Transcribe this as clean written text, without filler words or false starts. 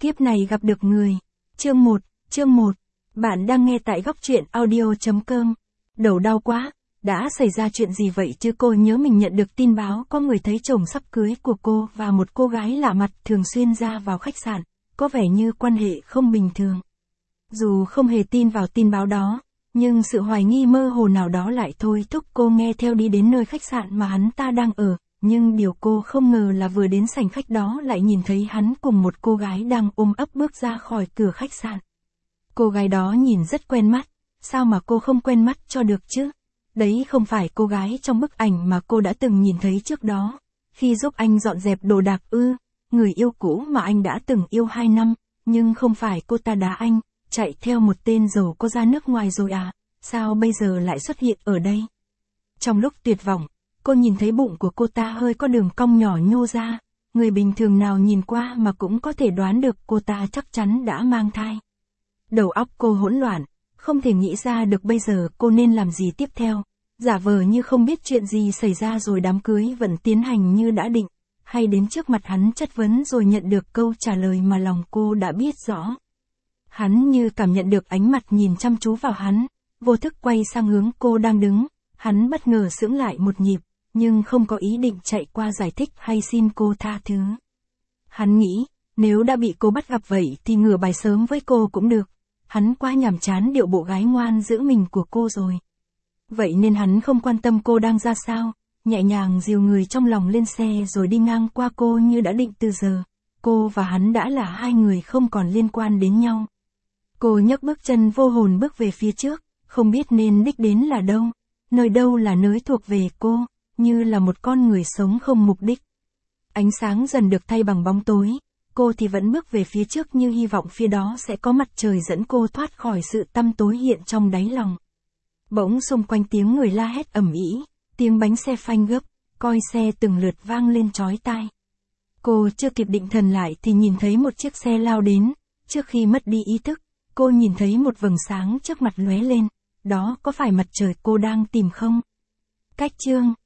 Kiếp này gặp được người. Chương 1. Bạn đang nghe tại góc truyện audio.com. Đầu đau quá, đã xảy ra chuyện gì vậy chứ? Cô nhớ mình nhận được tin báo có người thấy chồng sắp cưới của cô và một cô gái lạ mặt thường xuyên ra vào khách sạn, có vẻ như quan hệ không bình thường. Dù không hề tin vào tin báo đó, nhưng sự hoài nghi mơ hồ nào đó lại thôi thúc cô nghe theo đi đến nơi khách sạn mà hắn ta đang ở. Nhưng điều cô không ngờ là vừa đến sảnh khách đó lại nhìn thấy hắn cùng một cô gái đang ôm ấp bước ra khỏi cửa khách sạn. Cô gái đó nhìn rất quen mắt, sao mà cô không quen mắt cho được chứ? Đấy không phải cô gái trong bức ảnh mà cô đã từng nhìn thấy trước đó, khi giúp anh dọn dẹp đồ đạc ư, người yêu cũ mà anh đã từng yêu 2 năm, nhưng không phải cô ta đá anh, chạy theo một tên giàu có ra nước ngoài rồi à, sao bây giờ lại xuất hiện ở đây? Trong lúc tuyệt vọng, cô nhìn thấy bụng của cô ta hơi có đường cong nhỏ nhô ra, người bình thường nào nhìn qua mà cũng có thể đoán được cô ta chắc chắn đã mang thai. Đầu óc cô hỗn loạn, không thể nghĩ ra được bây giờ cô nên làm gì tiếp theo, giả vờ như không biết chuyện gì xảy ra rồi đám cưới vẫn tiến hành như đã định, hay đến trước mặt hắn chất vấn rồi nhận được câu trả lời mà lòng cô đã biết rõ. Hắn như cảm nhận được ánh mặt nhìn chăm chú vào hắn, vô thức quay sang hướng cô đang đứng, hắn bất ngờ sững lại một nhịp, nhưng không có ý định chạy qua giải thích hay xin cô tha thứ. Hắn nghĩ, nếu đã bị cô bắt gặp vậy thì ngửa bài sớm với cô cũng được. Hắn quá nhàm chán điệu bộ gái ngoan giữ mình của cô rồi. Vậy nên hắn không quan tâm cô đang ra sao, nhẹ nhàng dìu người trong lòng lên xe rồi đi ngang qua cô như đã định từ giờ. Cô và hắn đã là hai người không còn liên quan đến nhau. Cô nhấc bước chân vô hồn bước về phía trước, không biết nên đích đến là đâu, nơi đâu là nơi thuộc về cô, như là một con người sống không mục đích. Ánh sáng dần được thay bằng bóng tối, cô thì vẫn bước về phía trước như hy vọng phía đó sẽ có mặt trời dẫn cô thoát khỏi sự tăm tối hiện trong đáy lòng. Bỗng xung quanh tiếng người la hét ầm ĩ, tiếng bánh xe phanh gấp, còi xe từng lượt vang lên chói tai. Cô chưa kịp định thần lại thì nhìn thấy một chiếc xe lao đến, trước khi mất đi ý thức, cô nhìn thấy một vầng sáng trước mặt lóe lên, đó có phải mặt trời cô đang tìm không? Cách chương